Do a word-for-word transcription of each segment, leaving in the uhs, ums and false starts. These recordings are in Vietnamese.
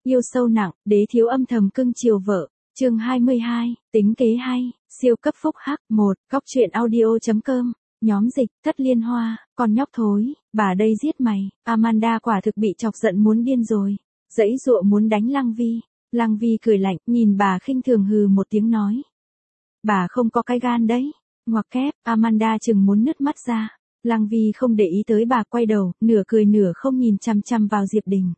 Yêu sâu nặng, đế thiếu âm thầm cưng chiều vợ. Chương hai mươi hai, tính kế hay, siêu cấp phúc hắc. Một, Góc truyện audio chấm com. Nhóm dịch, Thất Liên Hoa, con nhóc thối, bà đây giết mày. Amanda quả thực bị chọc giận muốn điên rồi. Giãy giụa muốn đánh Lăng Vi. Lăng Vi cười lạnh, nhìn bà khinh thường hừ một tiếng nói. Bà không có cái gan đấy. Ngoặc kép, Amanda chừng muốn nứt mắt ra. Lăng Vi không để ý tới bà, quay đầu, nửa cười nửa không nhìn chằm chằm vào Diệp Đình.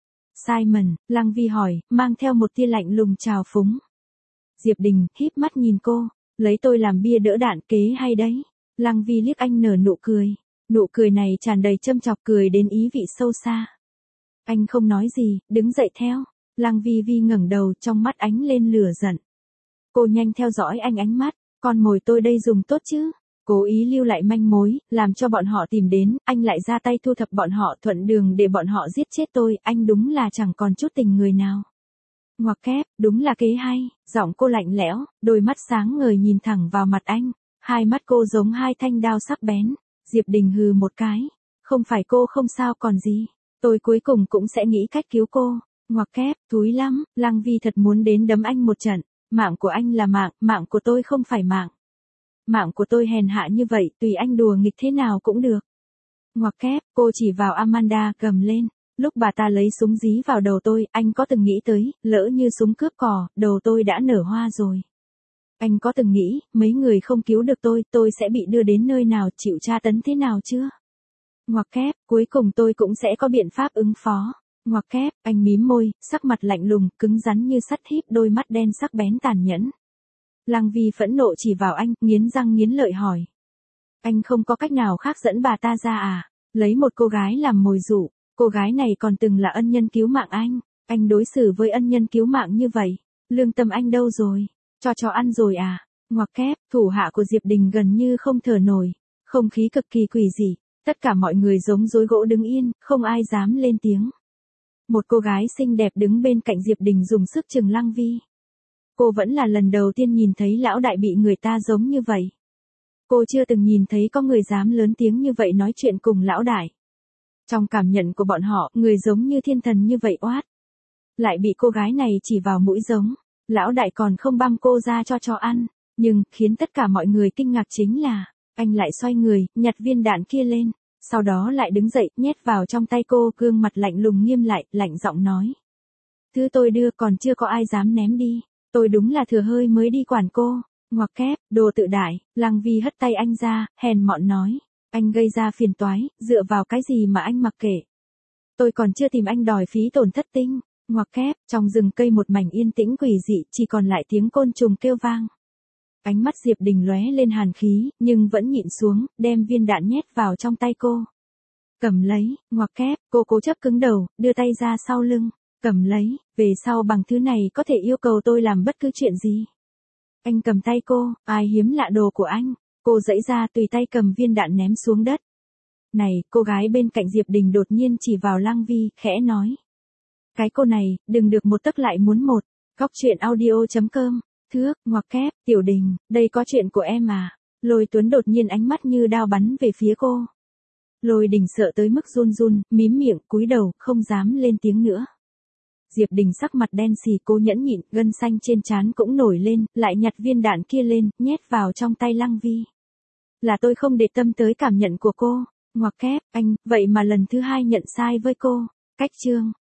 Simon, Lăng Vi hỏi, mang theo một tia lạnh lùng trào phúng. Diệp Đình, híp mắt nhìn cô, lấy tôi làm bia đỡ đạn, kế hay đấy. Lăng Vi liếc anh nở nụ cười. Nụ cười này tràn đầy châm chọc, cười đến ý vị sâu xa. Anh không nói gì, đứng dậy theo. Lăng Vi Vi ngẩng đầu, trong mắt ánh lên lửa giận. Cô nhanh theo dõi anh ánh mắt, con mồi tôi đây dùng tốt chứ. Cố ý lưu lại manh mối, làm cho bọn họ tìm đến, anh lại ra tay thu thập bọn họ, thuận đường để bọn họ giết chết tôi, anh đúng là chẳng còn chút tình người nào. Ngoặc kép, đúng là kế hay. Giọng cô lạnh lẽo, đôi mắt sáng ngời nhìn thẳng vào mặt anh. Hai mắt cô giống hai thanh đao sắc bén. Diệp Đình hừ một cái. Không phải cô không sao còn gì. Tôi cuối cùng cũng sẽ nghĩ cách cứu cô. Ngoặc kép, thúi lắm, Lăng Vi thật muốn đến đấm anh một trận. Mạng của anh là mạng, mạng của tôi không phải mạng. Mạng của tôi hèn hạ như vậy, tùy anh đùa nghịch thế nào cũng được. Ngoặc kép, cô chỉ vào Amanda, gầm lên. Lúc bà ta lấy súng dí vào đầu tôi, anh có từng nghĩ tới, lỡ như súng cướp cò, đầu tôi đã nở hoa rồi. Anh có từng nghĩ, mấy người không cứu được tôi, tôi sẽ bị đưa đến nơi nào, chịu tra tấn thế nào chưa? Ngoặc kép, cuối cùng tôi cũng sẽ có biện pháp ứng phó. Ngoặc kép, anh mím môi, sắc mặt lạnh lùng, cứng rắn như sắt, híp đôi mắt đen sắc bén tàn nhẫn. Lăng Vi phẫn nộ chỉ vào anh, nghiến răng nghiến lợi hỏi. Anh không có cách nào khác dẫn bà ta ra à? Lấy một cô gái làm mồi dụ, cô gái này còn từng là ân nhân cứu mạng anh. Anh đối xử với ân nhân cứu mạng như vậy. Lương tâm anh đâu rồi? Cho chó ăn rồi à? Ngoặc kép, thủ hạ của Diệp Đình gần như không thở nổi. Không khí cực kỳ quỷ dị. Tất cả mọi người giống rối gỗ đứng yên, không ai dám lên tiếng. Một cô gái xinh đẹp đứng bên cạnh Diệp Đình dùng sức chừng Lăng Vi. Cô vẫn là lần đầu tiên nhìn thấy lão đại bị người ta giống như vậy. Cô chưa từng nhìn thấy có người dám lớn tiếng như vậy nói chuyện cùng lão đại. Trong cảm nhận của bọn họ, người giống như thiên thần như vậy oát. Lại bị cô gái này chỉ vào mũi giống. Lão đại còn không băm cô ra cho chó ăn. Nhưng, khiến tất cả mọi người kinh ngạc chính là, anh lại xoay người, nhặt viên đạn kia lên. Sau đó lại đứng dậy, nhét vào trong tay cô, gương mặt lạnh lùng nghiêm lại, lạnh giọng nói. Thứ tôi đưa còn chưa có ai dám ném đi. Tôi đúng là thừa hơi mới đi quản cô. Ngoặc kép, đồ tự đại. Lăng Vi hất tay anh ra, hèn mọn nói. Anh gây ra phiền toái, dựa vào cái gì mà anh mặc kệ. Tôi còn chưa tìm anh đòi phí tổn thất tinh. Ngoặc kép, trong rừng cây một mảnh yên tĩnh quỷ dị, chỉ còn lại tiếng côn trùng kêu vang. Ánh mắt Diệp Đình lóe lên hàn khí, nhưng vẫn nhịn xuống, đem viên đạn nhét vào trong tay cô. Cầm lấy. Ngoặc kép, cô cố chấp cứng đầu, đưa tay ra sau lưng. Cầm lấy, về sau bằng thứ này có thể yêu cầu tôi làm bất cứ chuyện gì. Anh cầm tay cô, ai hiếm lạ đồ của anh. Cô giãy ra tùy tay cầm viên đạn ném xuống đất. Này, cô gái bên cạnh Diệp Đình đột nhiên chỉ vào Lăng Vi, khẽ nói. Cái cô này, đừng được một tấc lại muốn một. Góc truyện audio chấm com. Thước, ngoặc kép, Tiểu Đình, đây có chuyện của em à. Lôi Tuấn đột nhiên ánh mắt như đao bắn về phía cô. Lôi Đình sợ tới mức run run, mím miệng, cúi đầu, không dám lên tiếng nữa. Diệp Đình sắc mặt đen xì, cô nhẫn nhịn, gân xanh trên trán cũng nổi lên, lại nhặt viên đạn kia lên, nhét vào trong tay Lăng Vi. Là tôi không để tâm tới cảm nhận của cô. Ngoặc kép, anh, vậy mà lần thứ hai nhận sai với cô. Cách chương.